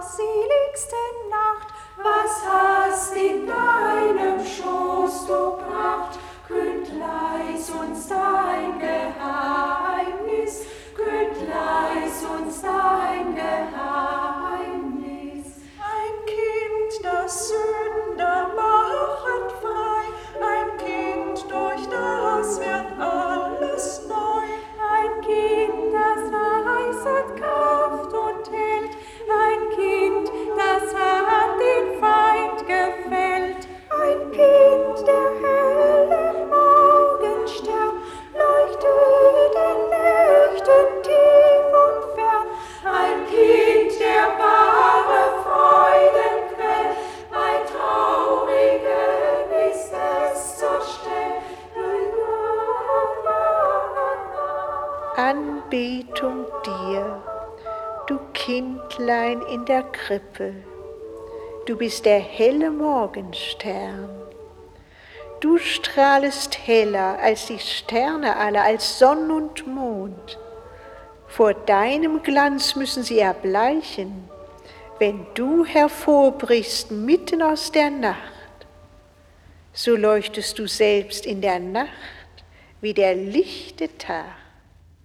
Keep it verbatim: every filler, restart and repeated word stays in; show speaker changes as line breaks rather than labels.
seligste Nacht, was hast in deinem Schoß du gebracht? Künd leis uns dein Geheimnis, künd leis uns dein Geheimnis.
Ein Kind, das Sünder machet frei, ein Kind, durch das wird alles neu.
Ein Kind, das heißet Kraft und hält, ein Kind, das hat den Feind gefällt. Ein Kind, der helle Morgenstern, leuchtet den Nächten tief und fern. Ein Kind, der wahre Freudenquell, bei Traurigen ist es zur Stelle.
Anbetung dir, du Kindlein in der Krippe, du bist der helle Morgenstern. Du strahlest heller als die Sterne alle, als Sonn und Mond. Vor deinem Glanz müssen sie erbleichen, wenn du hervorbrichst mitten aus der Nacht. So leuchtest du selbst in der Nacht wie der lichte Tag.